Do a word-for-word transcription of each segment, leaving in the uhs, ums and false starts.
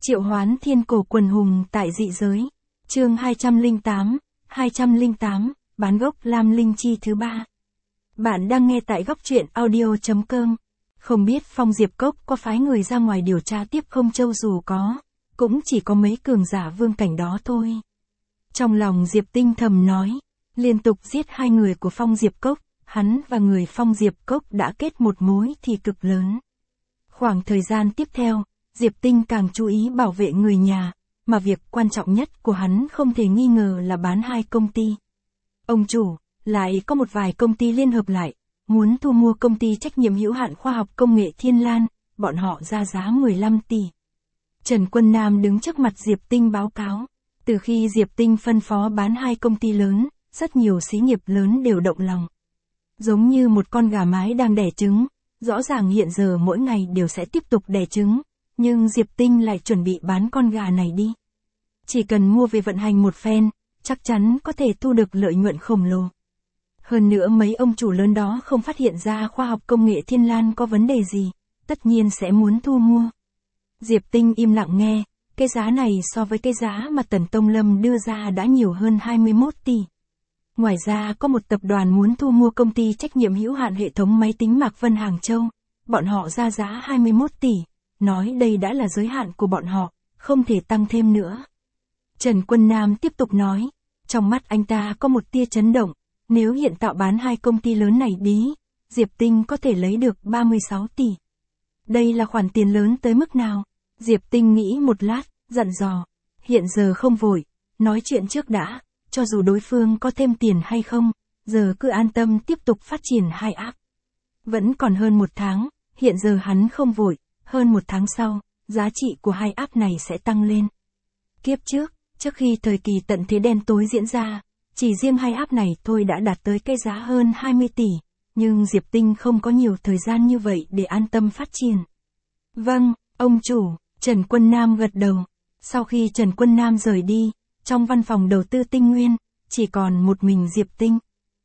Triệu hoán thiên cổ quần hùng tại dị giới. Chương hai trăm lẻ tám, hai trăm lẻ tám, bán gốc lam linh chi thứ ba. Bạn đang nghe tại góc truyện audio chấm com. Không biết Phong Diệp Cốc có phái người ra ngoài điều tra tiếp không, châu dù có, cũng chỉ có mấy cường giả vương cảnh đó thôi. Trong lòng Diệp Tinh thầm nói, liên tục giết hai người của Phong Diệp Cốc, hắn và người Phong Diệp Cốc đã kết một mối thì cực lớn. Khoảng thời gian tiếp theo, Diệp Tinh càng chú ý bảo vệ người nhà, mà việc quan trọng nhất của hắn không thể nghi ngờ là bán hai công ty. Ông chủ, lại có một vài công ty liên hợp lại, muốn thu mua công ty trách nhiệm hữu hạn khoa học công nghệ Thiên Lan, bọn họ ra giá mười lăm tỷ. Trần Quân Nam đứng trước mặt Diệp Tinh báo cáo, từ khi Diệp Tinh phân phó bán hai công ty lớn, rất nhiều xí nghiệp lớn đều động lòng. Giống như một con gà mái đang đẻ trứng, rõ ràng hiện giờ mỗi ngày đều sẽ tiếp tục đẻ trứng, nhưng Diệp Tinh lại chuẩn bị bán con gà này đi. Chỉ cần mua về vận hành một phen, chắc chắn có thể thu được lợi nhuận khổng lồ. Hơn nữa mấy ông chủ lớn đó không phát hiện ra khoa học công nghệ Thiên Lan có vấn đề gì, tất nhiên sẽ muốn thu mua. Diệp Tinh im lặng nghe, cái giá này so với cái giá mà Tần Tông Lâm đưa ra đã nhiều hơn hai mươi mốt tỷ. Ngoài ra có một tập đoàn muốn thu mua công ty trách nhiệm hữu hạn hệ thống máy tính Mạc Vân Hàng Châu, bọn họ ra giá hai mươi mốt tỷ, nói đây đã là giới hạn của bọn họ, không thể tăng thêm nữa. Trần Quân Nam tiếp tục nói, trong mắt anh ta có một tia chấn động, nếu hiện tạo bán hai công ty lớn này đi, Diệp Tinh có thể lấy được ba mươi sáu tỷ. Đây là khoản tiền lớn tới mức nào? Diệp Tinh nghĩ một lát, dặn dò, hiện giờ không vội, nói chuyện trước đã, cho dù đối phương có thêm tiền hay không, giờ cứ an tâm tiếp tục phát triển hai app. Vẫn còn hơn một tháng, hiện giờ hắn không vội, hơn một tháng sau, giá trị của hai app này sẽ tăng lên. Kiếp trước, trước khi thời kỳ tận thế đen tối diễn ra, chỉ riêng hai app này thôi đã đạt tới cái giá hơn hai mươi tỷ, nhưng Diệp Tinh không có nhiều thời gian như vậy để an tâm phát triển. Vâng, ông chủ, Trần Quân Nam gật đầu. Sau khi Trần Quân Nam rời đi, trong văn phòng đầu tư Tinh Nguyên, chỉ còn một mình Diệp Tinh.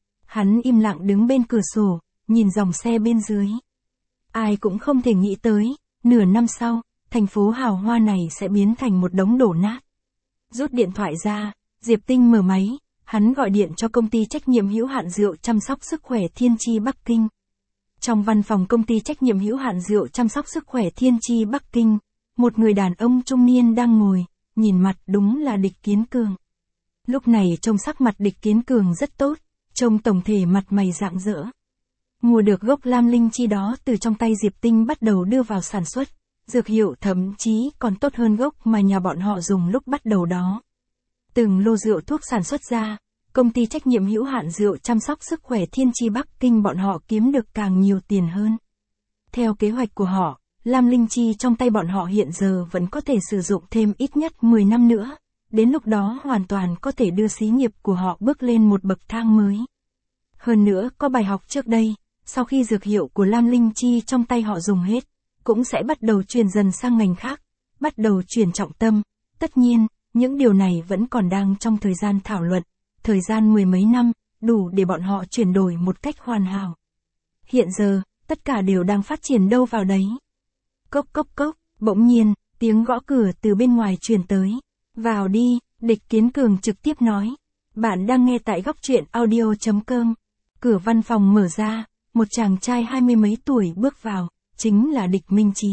Hắn im lặng đứng bên cửa sổ, nhìn dòng xe bên dưới. Ai cũng không thể nghĩ tới, nửa năm sau, thành phố hào hoa này sẽ biến thành một đống đổ nát. Rút điện thoại ra, Diệp Tinh mở máy, hắn gọi điện cho công ty trách nhiệm hữu hạn rượu chăm sóc sức khỏe Thiên Chi Bắc Kinh. Trong văn phòng công ty trách nhiệm hữu hạn rượu chăm sóc sức khỏe Thiên Chi Bắc Kinh, một người đàn ông trung niên đang ngồi, nhìn mặt đúng là Địch Kiến Cường. Lúc này trông sắc mặt Địch Kiến Cường rất tốt, trông tổng thể mặt mày rạng rỡ. Mua được gốc lam linh chi đó từ trong tay Diệp Tinh bắt đầu đưa vào sản xuất, dược hiệu thậm chí còn tốt hơn gốc mà nhà bọn họ dùng lúc bắt đầu đó. Từng lô rượu thuốc sản xuất ra, công ty trách nhiệm hữu hạn rượu chăm sóc sức khỏe Thiên Chi Bắc Kinh bọn họ kiếm được càng nhiều tiền hơn. Theo kế hoạch của họ, lam linh chi trong tay bọn họ hiện giờ vẫn có thể sử dụng thêm ít nhất mười năm nữa, đến lúc đó hoàn toàn có thể đưa xí nghiệp của họ bước lên một bậc thang mới. Hơn nữa có bài học trước đây, sau khi dược hiệu của lam linh chi trong tay họ dùng hết, cũng sẽ bắt đầu chuyển dần sang ngành khác, bắt đầu chuyển trọng tâm. Tất nhiên, những điều này vẫn còn đang trong thời gian thảo luận, thời gian mười mấy năm, đủ để bọn họ chuyển đổi một cách hoàn hảo. Hiện giờ, tất cả đều đang phát triển đâu vào đấy. Cốc cốc cốc, bỗng nhiên, tiếng gõ cửa từ bên ngoài truyền tới. Vào đi, Địch Kiến Cường trực tiếp nói. Bạn đang nghe tại góc truyện audio chấm com. Cửa văn phòng mở ra, một chàng trai hai mươi mấy tuổi bước vào, chính là Địch Minh Chí.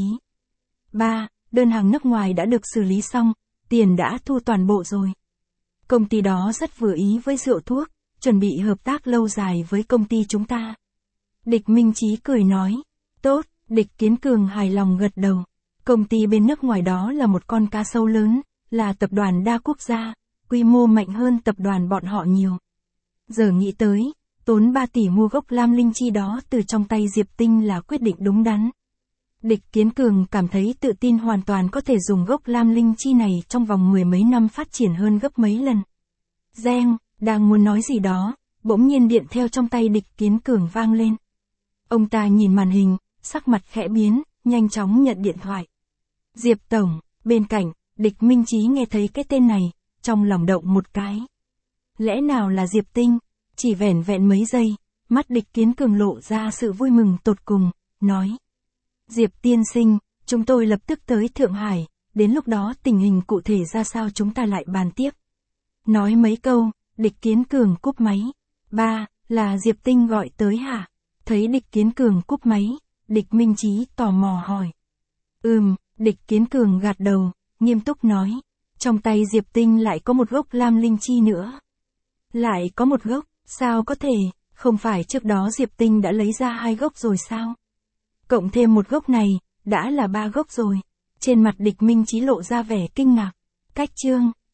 Ba, đơn hàng nước ngoài đã được xử lý xong, tiền đã thu toàn bộ rồi. Công ty đó rất vừa ý với rượu thuốc, chuẩn bị hợp tác lâu dài với công ty chúng ta. Địch Minh Chí cười nói. Tốt, Địch Kiến Cường hài lòng gật đầu. Công ty bên nước ngoài đó là một con cá sấu lớn, là tập đoàn đa quốc gia, quy mô mạnh hơn tập đoàn bọn họ nhiều. Giờ nghĩ tới, tốn ba tỷ mua gốc lam linh chi đó từ trong tay Diệp Tinh là quyết định đúng đắn. Địch Kiến Cường cảm thấy tự tin hoàn toàn có thể dùng gốc lam linh chi này trong vòng mười mấy năm phát triển hơn gấp mấy lần. Reng, đang muốn nói gì đó, bỗng nhiên điện theo trong tay Địch Kiến Cường vang lên. Ông ta nhìn màn hình, sắc mặt khẽ biến, nhanh chóng nhận điện thoại. Diệp Tổng, bên cạnh, Địch Minh Chí nghe thấy cái tên này, trong lòng động một cái. Lẽ nào là Diệp Tinh? Chỉ vẻn vẹn mấy giây, mắt Địch Kiến Cường lộ ra sự vui mừng tột cùng, nói. Diệp tiên sinh, chúng tôi lập tức tới Thượng Hải, đến lúc đó tình hình cụ thể ra sao chúng ta lại bàn tiếp. Nói mấy câu, Địch Kiến Cường cúp máy. Ba, là Diệp Tinh gọi tới hả? Thấy Địch Kiến Cường cúp máy, Địch Minh Chí tò mò hỏi. Ừm, Địch Kiến Cường gật đầu, nghiêm túc nói. Trong tay Diệp Tinh lại có một gốc lam linh chi nữa. Lại có một gốc, sao có thể, không phải trước đó Diệp Tinh đã lấy ra hai gốc rồi sao? Cộng thêm một gốc này, đã là ba gốc rồi. Trên mặt Địch Minh Chí lộ ra vẻ kinh ngạc. Cách chương.